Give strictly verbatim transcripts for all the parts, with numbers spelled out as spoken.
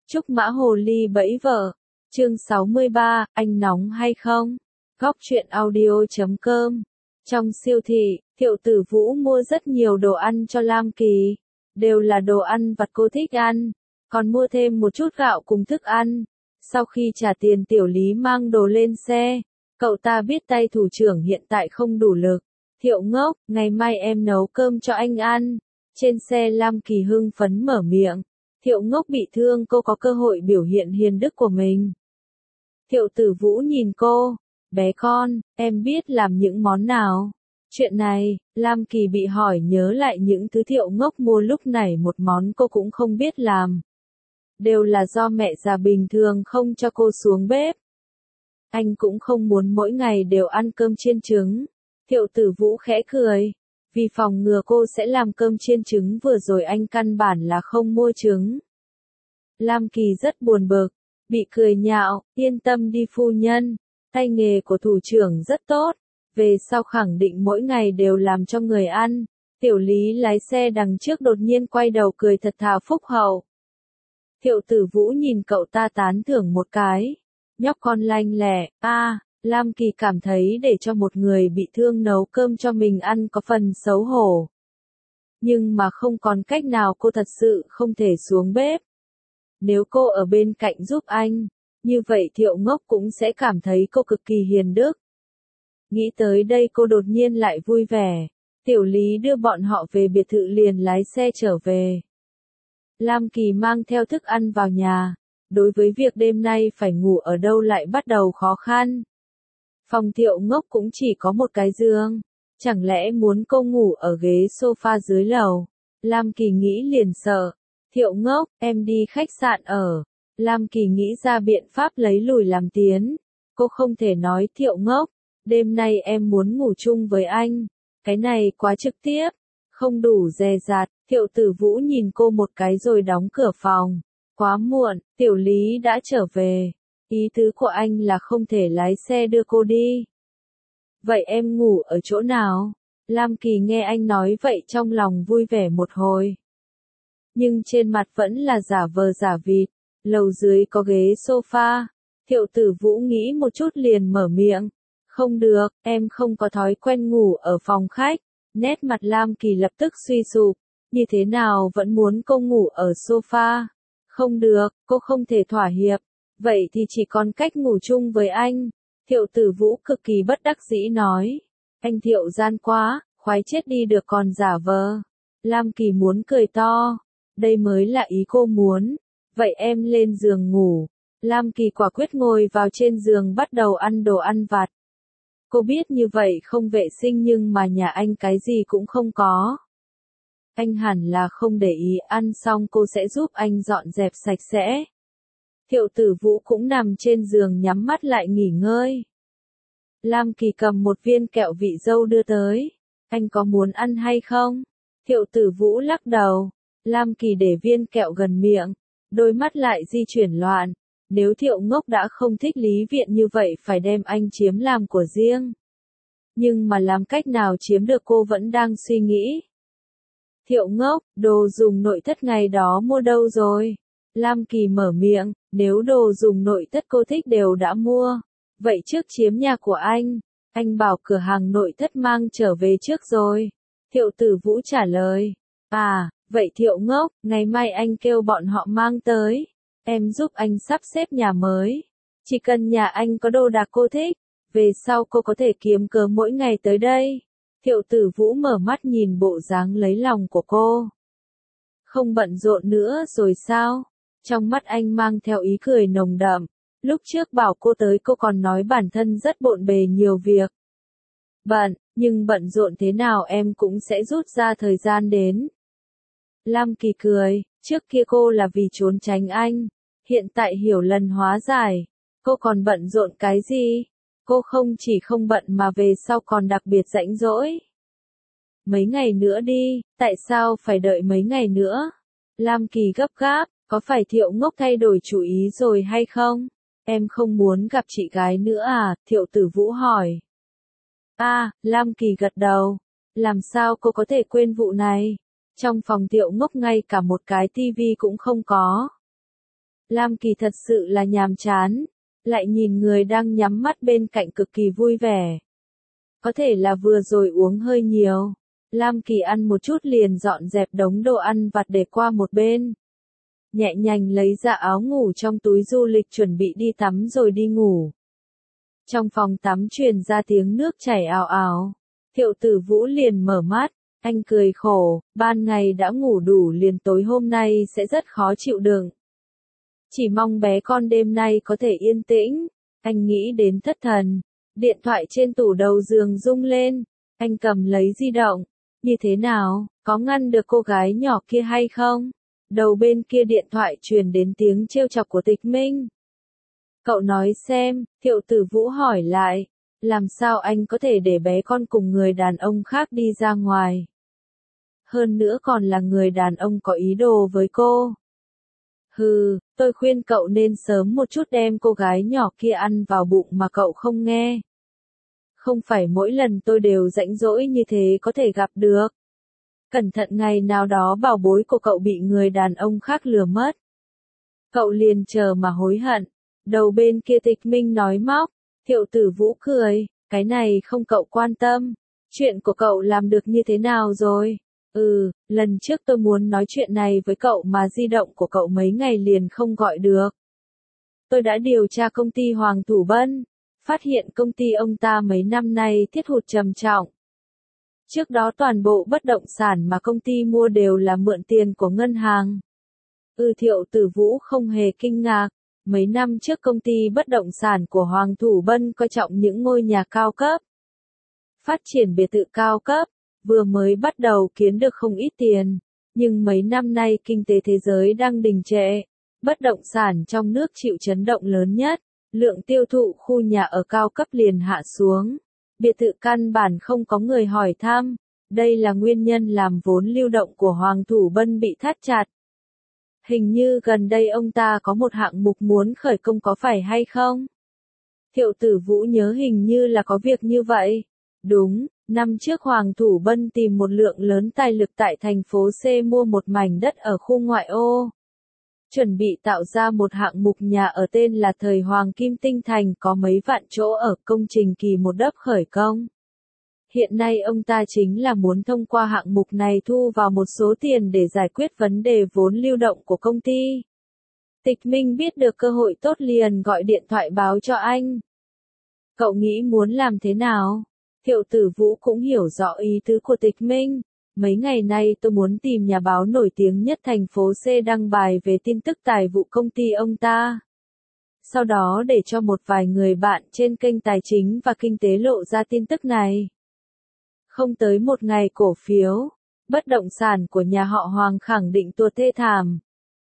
Trúc Mã Hồ Ly bẫy vợ. Chương sáu mươi ba, anh nóng hay không? Góc truyện audio chấm com. Trong siêu thị, Thiệu Tử Vũ mua rất nhiều đồ ăn cho Lam Kỳ. Đều là đồ ăn vặt cô thích ăn. Còn mua thêm một chút gạo cùng thức ăn. Sau khi trả tiền Tiểu Lý mang đồ lên xe. Cậu ta biết tay thủ trưởng hiện tại không đủ lực. Thiệu ngốc, ngày mai em nấu cơm cho anh ăn. Trên xe Lam Kỳ hưng phấn mở miệng. Thiệu ngốc bị thương, cô có cơ hội biểu hiện hiền đức của mình. Thiệu Tử Vũ nhìn cô, bé con, em biết làm những món nào? Chuyện này, Lam Kỳ bị hỏi nhớ lại những thứ Thiệu ngốc mua lúc này, một món cô cũng không biết làm. Đều là do mẹ già bình thường không cho cô xuống bếp. Anh cũng không muốn mỗi ngày đều ăn cơm chiên trứng. Thiệu Tử Vũ khẽ cười. Vì phòng ngừa cô sẽ làm cơm chiên trứng vừa rồi anh căn bản là không mua trứng. Lam Kỳ rất buồn bực, bị cười nhạo, yên tâm đi phu nhân, tay nghề của thủ trưởng rất tốt, về sau khẳng định mỗi ngày đều làm cho người ăn. Tiểu Lý lái xe đằng trước đột nhiên quay đầu cười thật thà phúc hậu. Thiệu Tử Vũ nhìn cậu ta tán thưởng một cái, nhóc con lanh lẹ, a. À, Lam Kỳ cảm thấy để cho một người bị thương nấu cơm cho mình ăn có phần xấu hổ. Nhưng mà không còn cách nào, cô thật sự không thể xuống bếp. Nếu cô ở bên cạnh giúp anh, như vậy Thiệu ngốc cũng sẽ cảm thấy cô cực kỳ hiền đức. Nghĩ tới đây cô đột nhiên lại vui vẻ. Tiểu Lý đưa bọn họ về biệt thự liền lái xe trở về. Lam Kỳ mang theo thức ăn vào nhà. Đối với việc đêm nay phải ngủ ở đâu lại bắt đầu khó khăn. Phòng Thiệu ngốc cũng chỉ có một cái giường. Chẳng lẽ muốn cô ngủ ở ghế sofa dưới lầu? Lam Kỳ nghĩ liền sợ. Thiệu ngốc, em đi khách sạn ở. Lam Kỳ nghĩ ra biện pháp lấy lùi làm tiến. Cô không thể nói Thiệu ngốc, đêm nay em muốn ngủ chung với anh. Cái này quá trực tiếp, không đủ dè dặt. Thiệu Tử Vũ nhìn cô một cái rồi đóng cửa phòng. Quá muộn, Tiểu Lý đã trở về. Ý tứ của anh là không thể lái xe đưa cô đi. Vậy em ngủ ở chỗ nào? Lam Kỳ nghe anh nói vậy trong lòng vui vẻ một hồi. Nhưng trên mặt vẫn là giả vờ giả vịt. Lầu dưới có ghế sofa. Thiệu Tử Vũ nghĩ một chút liền mở miệng. Không được, em không có thói quen ngủ ở phòng khách. Nét mặt Lam Kỳ lập tức suy sụp. Như thế nào vẫn muốn cô ngủ ở sofa? Không được, cô không thể thỏa hiệp. Vậy thì chỉ còn cách ngủ chung với anh. Thiệu Tử Vũ cực kỳ bất đắc dĩ nói. Anh Thiệu gian quá, khoái chết đi được còn giả vờ. Lam Kỳ muốn cười to. Đây mới là ý cô muốn. Vậy em lên giường ngủ. Lam Kỳ quả quyết ngồi vào trên giường bắt đầu ăn đồ ăn vặt. Cô biết như vậy không vệ sinh nhưng mà nhà anh cái gì cũng không có. Anh hẳn là không để ý, ăn xong cô sẽ giúp anh dọn dẹp sạch sẽ. Thiệu Tử Vũ cũng nằm trên giường nhắm mắt lại nghỉ ngơi. Lam Kỳ cầm một viên kẹo vị dâu đưa tới. Anh có muốn ăn hay không? Thiệu Tử Vũ lắc đầu. Lam Kỳ để viên kẹo gần miệng. Đôi mắt lại di chuyển loạn. Nếu Thiệu ngốc đã không thích Lý Viện như vậy phải đem anh chiếm làm của riêng. Nhưng mà làm cách nào chiếm được cô vẫn đang suy nghĩ. Thiệu ngốc, đồ dùng nội thất ngày đó mua đâu rồi? Lam Kỳ mở miệng, nếu đồ dùng nội thất cô thích đều đã mua. Vậy trước chiếm nhà của anh, anh bảo cửa hàng nội thất mang trở về trước rồi. Thiệu Tử Vũ trả lời. À, vậy Thiệu ngốc, ngày mai anh kêu bọn họ mang tới. Em giúp anh sắp xếp nhà mới. Chỉ cần nhà anh có đồ đạc cô thích, về sau cô có thể kiếm cớ mỗi ngày tới đây. Thiệu Tử Vũ mở mắt nhìn bộ dáng lấy lòng của cô. Không bận rộn nữa rồi sao? Trong mắt anh mang theo ý cười nồng đậm. Lúc trước bảo cô tới cô còn nói bản thân rất bộn bề nhiều việc. Bận, nhưng bận rộn thế nào em cũng sẽ rút ra thời gian đến. Lam Kỳ cười, trước kia cô là vì trốn tránh anh. Hiện tại hiểu lần hóa giải. Cô còn bận rộn cái gì? Cô không chỉ không bận mà về sau còn đặc biệt rãnh rỗi. Mấy ngày nữa đi, tại sao phải đợi mấy ngày nữa? Lam Kỳ gấp gáp, có phải Thiệu ngốc thay đổi chủ ý rồi hay không? Em không muốn gặp chị gái nữa à? Thiệu Tử Vũ hỏi. À, Lam Kỳ gật đầu. Làm sao cô có thể quên vụ này? Trong phòng Thiệu ngốc ngay cả một cái tivi cũng không có. Lam Kỳ thật sự là nhàm chán, lại nhìn người đang nhắm mắt bên cạnh cực kỳ vui vẻ. Có thể là vừa rồi uống hơi nhiều. Lam Kỳ ăn một chút liền dọn dẹp đống đồ ăn vặt để qua một bên. Nhẹ nhàng lấy ra áo ngủ trong túi du lịch chuẩn bị đi tắm rồi đi ngủ. Trong phòng tắm truyền ra tiếng nước chảy ào ào. Thiệu Tử Vũ liền mở mắt, anh cười khổ, ban ngày đã ngủ đủ liền tối hôm nay sẽ rất khó chịu đựng. Chỉ mong bé con đêm nay có thể yên tĩnh, anh nghĩ đến thất thần. Điện thoại trên tủ đầu giường rung lên, anh cầm lấy di động. Như thế nào, có ngăn được cô gái nhỏ kia hay không? Đầu bên kia điện thoại truyền đến tiếng trêu chọc của Tịch Minh. Cậu nói xem, Thiệu Tử Vũ hỏi lại, làm sao anh có thể để bé con cùng người đàn ông khác đi ra ngoài? Hơn nữa còn là người đàn ông có ý đồ với cô. Hừ, tôi khuyên cậu nên sớm một chút đem cô gái nhỏ kia ăn vào bụng mà cậu không nghe. Không phải mỗi lần tôi đều rãnh rỗi như thế có thể gặp được. Cẩn thận ngày nào đó bảo bối của cậu bị người đàn ông khác lừa mất. Cậu liền chờ mà hối hận. Đầu bên kia Tịch Minh nói móc, Thiệu Tử Vũ cười, cái này không cậu quan tâm. Chuyện của cậu làm được như thế nào rồi? Ừ, lần trước tôi muốn nói chuyện này với cậu mà di động của cậu mấy ngày liền không gọi được. Tôi đã điều tra công ty Hoàng Thủ Bân, phát hiện công ty ông ta mấy năm nay thiết hụt trầm trọng. Trước đó toàn bộ bất động sản mà công ty mua đều là mượn tiền của ngân hàng. Ừ, Thiệu Tử Vũ không hề kinh ngạc. Mấy năm trước công ty bất động sản của Hoàng Thủ Bân coi trọng những ngôi nhà cao cấp. Phát triển biệt thự cao cấp, vừa mới bắt đầu kiếm được không ít tiền. Nhưng mấy năm nay kinh tế thế giới đang đình trệ. Bất động sản trong nước chịu chấn động lớn nhất. Lượng tiêu thụ khu nhà ở cao cấp liền hạ xuống. Biệt thự căn bản không có người hỏi thăm. Đây là nguyên nhân làm vốn lưu động của Hoàng Thủ Bân bị thắt chặt. Hình như gần đây ông ta có một hạng mục muốn khởi công có phải hay không? Thiệu Tử Vũ nhớ hình như là có việc như vậy. Đúng, năm trước Hoàng Thủ Bân tìm một lượng lớn tài lực tại thành phố C mua một mảnh đất ở khu ngoại ô. Chuẩn bị tạo ra một hạng mục nhà ở tên là Thời Hoàng Kim Tinh Thành có mấy vạn chỗ ở, công trình kỳ một đất khởi công. Hiện nay ông ta chính là muốn thông qua hạng mục này thu vào một số tiền để giải quyết vấn đề vốn lưu động của công ty. Tịch Minh biết được cơ hội tốt liền gọi điện thoại báo cho anh. Cậu nghĩ muốn làm thế nào? Thiệu Tử Vũ cũng hiểu rõ ý tứ của Tịch Minh. Mấy ngày nay tôi muốn tìm nhà báo nổi tiếng nhất thành phố C đăng bài về tin tức tài vụ công ty ông ta. Sau đó để cho một vài người bạn trên kênh tài chính và kinh tế lộ ra tin tức này. Không tới một ngày cổ phiếu, bất động sản của nhà họ Hoàng khẳng định tuột thê thảm.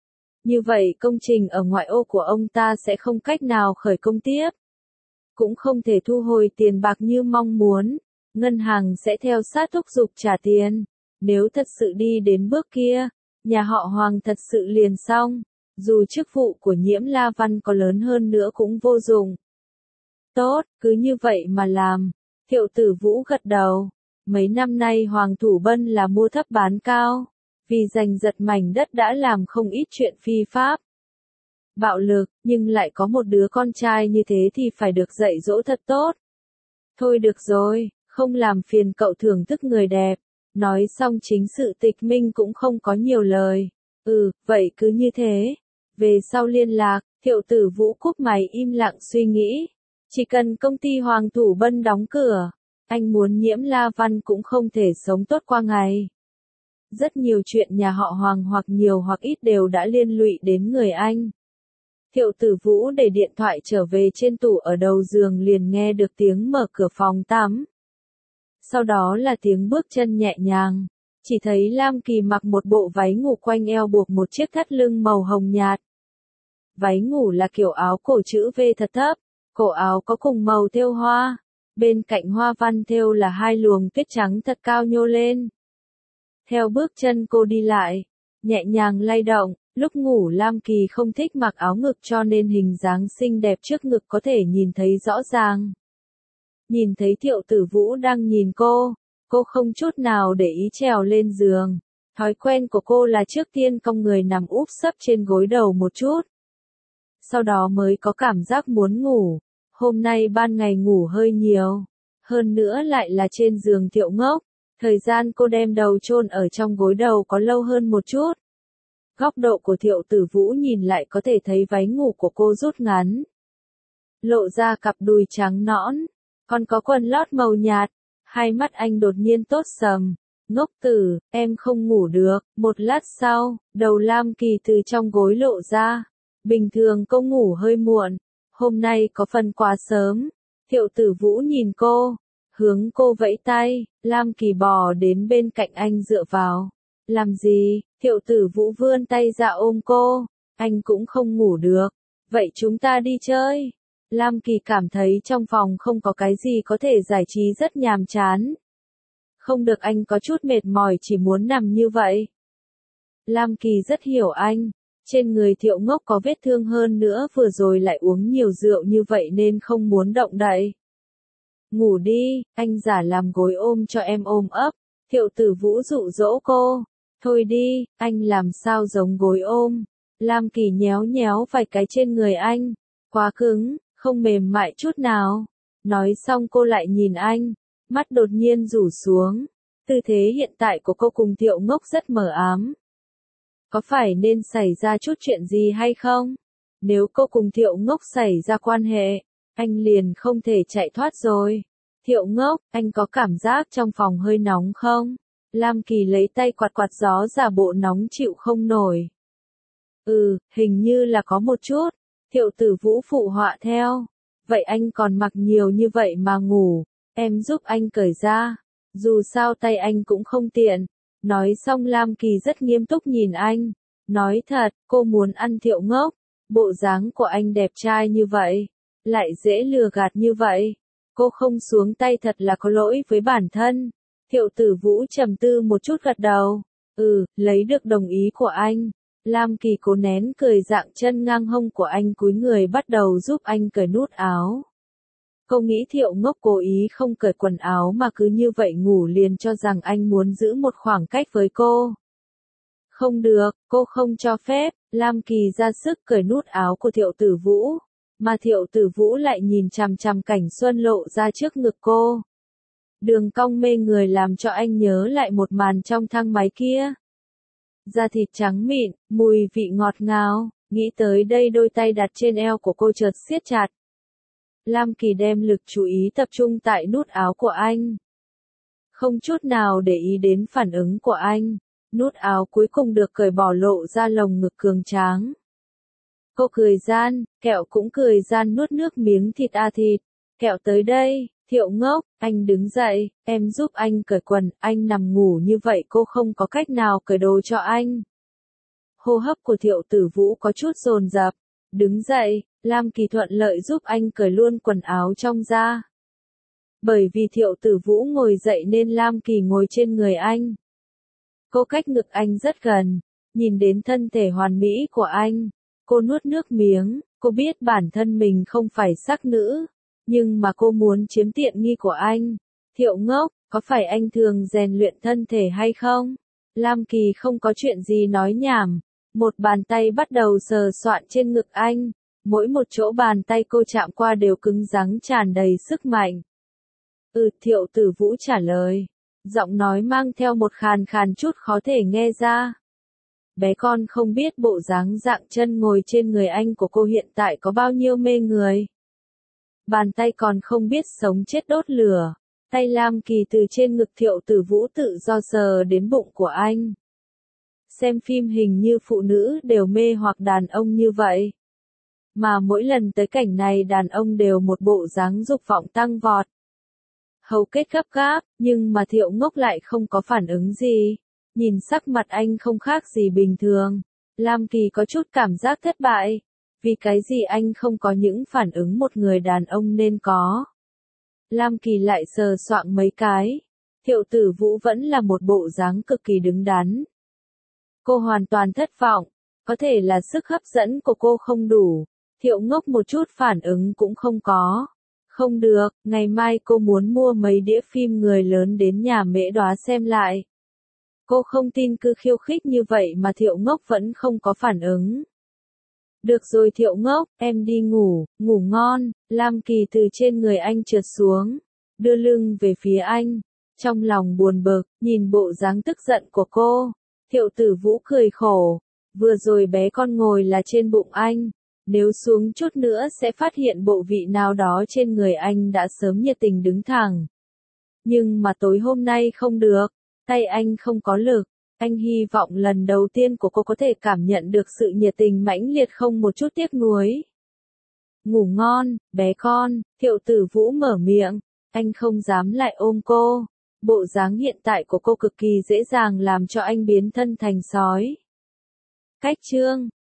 Như vậy công trình ở ngoại ô của ông ta sẽ không cách nào khởi công tiếp. Cũng không thể thu hồi tiền bạc như mong muốn. Ngân hàng sẽ theo sát thúc giục trả tiền. Nếu thật sự đi đến bước kia, nhà họ Hoàng thật sự liền xong. Dù chức vụ của Nhiễm La Văn có lớn hơn nữa cũng vô dụng. Tốt, cứ như vậy mà làm. Thiệu Tử Vũ gật đầu. Mấy năm nay Hoàng Thủ Bân là mua thấp bán cao. Vì giành giật mảnh đất đã làm không ít chuyện phi pháp. Bạo lực, nhưng lại có một đứa con trai như thế thì phải được dạy dỗ thật tốt. Thôi được rồi, không làm phiền cậu thưởng thức người đẹp. Nói xong chính sự Tịch Minh cũng không có nhiều lời. Ừ, vậy cứ như thế. Về sau liên lạc, Thiệu Tử Vũ cúp máy im lặng suy nghĩ. Chỉ cần công ty Hoàng Thủ Bân đóng cửa, anh muốn Nhiễm La Văn cũng không thể sống tốt qua ngày. Rất nhiều chuyện nhà họ Hoàng hoặc nhiều hoặc ít đều đã liên lụy đến người anh. Thiệu Tử Vũ để điện thoại trở về trên tủ ở đầu giường liền nghe được tiếng mở cửa phòng tắm. Sau đó là tiếng bước chân nhẹ nhàng. Chỉ thấy Lam Kỳ mặc một bộ váy ngủ quanh eo buộc một chiếc thắt lưng màu hồng nhạt. Váy ngủ là kiểu áo cổ chữ V thật thấp, cổ áo có cùng màu thêu hoa. Bên cạnh hoa văn thêu là hai luồng tuyết trắng thật cao nhô lên. Theo bước chân cô đi lại, nhẹ nhàng lay động, lúc ngủ Lam Kỳ không thích mặc áo ngực cho nên hình dáng xinh đẹp trước ngực có thể nhìn thấy rõ ràng. Nhìn thấy Thiệu Tử Vũ đang nhìn cô, cô không chút nào để ý trèo lên giường. Thói quen của cô là trước tiên cong người nằm úp sấp trên gối đầu một chút. sau đó mới có cảm giác muốn ngủ. Hôm nay ban ngày ngủ hơi nhiều, hơn nữa lại là trên giường Thiệu Ngốc, thời gian cô đem đầu chôn ở trong gối đầu có lâu hơn một chút. Góc độ của Thiệu Tử Vũ nhìn lại có thể thấy váy ngủ của cô rút ngắn, lộ ra cặp đùi trắng nõn, còn có quần lót màu nhạt. Hai mắt anh đột nhiên tốt sầm. Ngốc tử, em không ngủ được. Một lát sau, đầu Lam Kỳ từ trong gối lộ ra. Bình thường cô ngủ hơi muộn, hôm nay có phần quá sớm. Thiệu Tử Vũ nhìn cô, hướng cô vẫy tay. Lam Kỳ bò đến bên cạnh anh dựa vào. Làm gì? Thiệu Tử Vũ vươn tay ra ôm cô. Anh cũng không ngủ được. Vậy chúng ta đi chơi. Lam Kỳ cảm thấy trong phòng không có cái gì có thể giải trí, rất nhàm chán. Không được, anh có chút mệt mỏi, chỉ muốn nằm như vậy. Lam Kỳ rất hiểu anh. Trên người Thiệu Ngốc có vết thương, hơn nữa vừa rồi lại uống nhiều rượu như vậy nên không muốn động đậy. Ngủ đi, anh giả làm gối ôm cho em ôm ấp. Thiệu Tử Vũ dụ dỗ cô. Thôi đi, anh làm sao giống gối ôm. Lam Kỳ nhéo nhéo vài cái trên người anh. Quá cứng, không mềm mại chút nào. Nói xong cô lại nhìn anh, mắt đột nhiên rủ xuống. Tư thế hiện tại của cô cùng Thiệu Ngốc rất mờ ám. Có phải nên xảy ra chút chuyện gì hay không? Nếu cô cùng Thiệu Ngốc xảy ra quan hệ, anh liền không thể chạy thoát rồi. Thiệu Ngốc, anh có cảm giác trong phòng hơi nóng không? Lam Kỳ lấy tay quạt quạt gió, giả bộ nóng chịu không nổi. Ừ, hình như là có một chút. Thiệu Tử Vũ phụ họa theo. Vậy anh còn mặc nhiều như vậy mà ngủ, em giúp anh cởi ra. Dù sao tay anh cũng không tiện. Nói xong Lam Kỳ rất nghiêm túc nhìn anh. Nói thật, cô muốn ăn Thiệu Ngốc. Bộ dáng của anh đẹp trai như vậy, lại dễ lừa gạt như vậy. Cô không xuống tay thật là có lỗi với bản thân. Thiệu Tử Vũ trầm tư một chút gật đầu. Ừ, lấy được đồng ý của anh. Lam Kỳ cố nén cười, dạng chân ngang hông của anh cúi người bắt đầu giúp anh cởi nút áo. Cô nghĩ Thiệu Ngốc cố ý không cởi quần áo mà cứ như vậy ngủ, liền cho rằng anh muốn giữ một khoảng cách với cô. Không được, cô không cho phép. Lam Kỳ ra sức cởi nút áo của Thiệu Tử Vũ, mà Thiệu Tử Vũ lại nhìn chằm chằm cảnh xuân lộ ra trước ngực cô. Đường cong mê người làm cho anh nhớ lại một màn trong thang máy kia. Da thịt trắng mịn, mùi vị ngọt ngào, nghĩ tới đây đôi tay đặt trên eo của cô chợt siết chặt. Lam Kỳ đem lực chú ý tập trung tại nút áo của anh. Không chút nào để ý đến phản ứng của anh, nút áo cuối cùng được cởi bỏ, lộ ra lồng ngực cường tráng. Cô cười gian, Kẹo cũng cười gian nuốt nước miếng thịt a thịt. Kẹo tới đây. Thiệu Ngốc, anh đứng dậy, em giúp anh cởi quần, anh nằm ngủ như vậy cô không có cách nào cởi đồ cho anh. Hô hấp của Thiệu Tử Vũ có chút dồn dập. Đứng dậy, Lam Kỳ thuận lợi giúp anh cởi luôn quần áo trong da. Bởi vì Thiệu Tử Vũ ngồi dậy nên Lam Kỳ ngồi trên người anh. Cô cách ngực anh rất gần, nhìn đến thân thể hoàn mỹ của anh. Cô nuốt nước miếng, cô biết bản thân mình không phải sắc nữ. Nhưng mà cô muốn chiếm tiện nghi của anh. Thiệu Ngốc, có phải anh thường rèn luyện thân thể hay không? Lam Kỳ không có chuyện gì nói nhảm. Một bàn tay bắt đầu sờ soạn trên ngực anh. Mỗi một chỗ bàn tay cô chạm qua đều cứng rắn, tràn đầy sức mạnh. Ừ, Thiệu Tử Vũ trả lời. Giọng nói mang theo một khàn khàn chút khó thể nghe ra. Bé con không biết bộ dáng dạng chân ngồi trên người anh của cô hiện tại có bao nhiêu mê người. Bàn tay còn không biết sống chết đốt lửa. Tay Lam Kỳ từ trên ngực Thiệu Tử Vũ tự do sờ đến bụng của anh. Xem phim hình như phụ nữ đều mê hoặc đàn ông như vậy. Mà mỗi lần tới cảnh này đàn ông đều một bộ dáng dục vọng tăng vọt. Hầu kết gấp gáp, nhưng mà Thiệu Ngốc lại không có phản ứng gì. Nhìn sắc mặt anh không khác gì bình thường. Lam Kỳ có chút cảm giác thất bại. Vì cái gì anh không có những phản ứng một người đàn ông nên có. Lam Kỳ lại sờ soạng mấy cái. Thiệu Tử Vũ vẫn là một bộ dáng cực kỳ đứng đắn. Cô hoàn toàn thất vọng. Có thể là sức hấp dẫn của cô không đủ. Thiệu Ngốc một chút phản ứng cũng không có. Không được, ngày mai cô muốn mua mấy đĩa phim người lớn đến nhà Mễ Đoá xem lại. Cô không tin cứ khiêu khích như vậy mà Thiệu Ngốc vẫn không có phản ứng. Được rồi Thiệu ngốc, em đi ngủ, ngủ ngon. Lam Kỳ từ trên người anh trượt xuống, đưa lưng về phía anh, trong lòng buồn bực, nhìn bộ dáng tức giận của cô. Thiệu Tử Vũ cười khổ, vừa rồi bé con ngồi là trên bụng anh, nếu xuống chút nữa sẽ phát hiện bộ vị nào đó trên người anh đã sớm nhiệt tình đứng thẳng. Nhưng mà tối hôm nay không được, tay anh không có lực. Anh hy vọng lần đầu tiên của cô có thể cảm nhận được sự nhiệt tình mãnh liệt không một chút tiếc nuối. Ngủ ngon, bé con, Thiệu Tử Vũ mở miệng, anh không dám lại ôm cô. Bộ dáng hiện tại của cô cực kỳ dễ dàng làm cho anh biến thân thành sói. Cách chương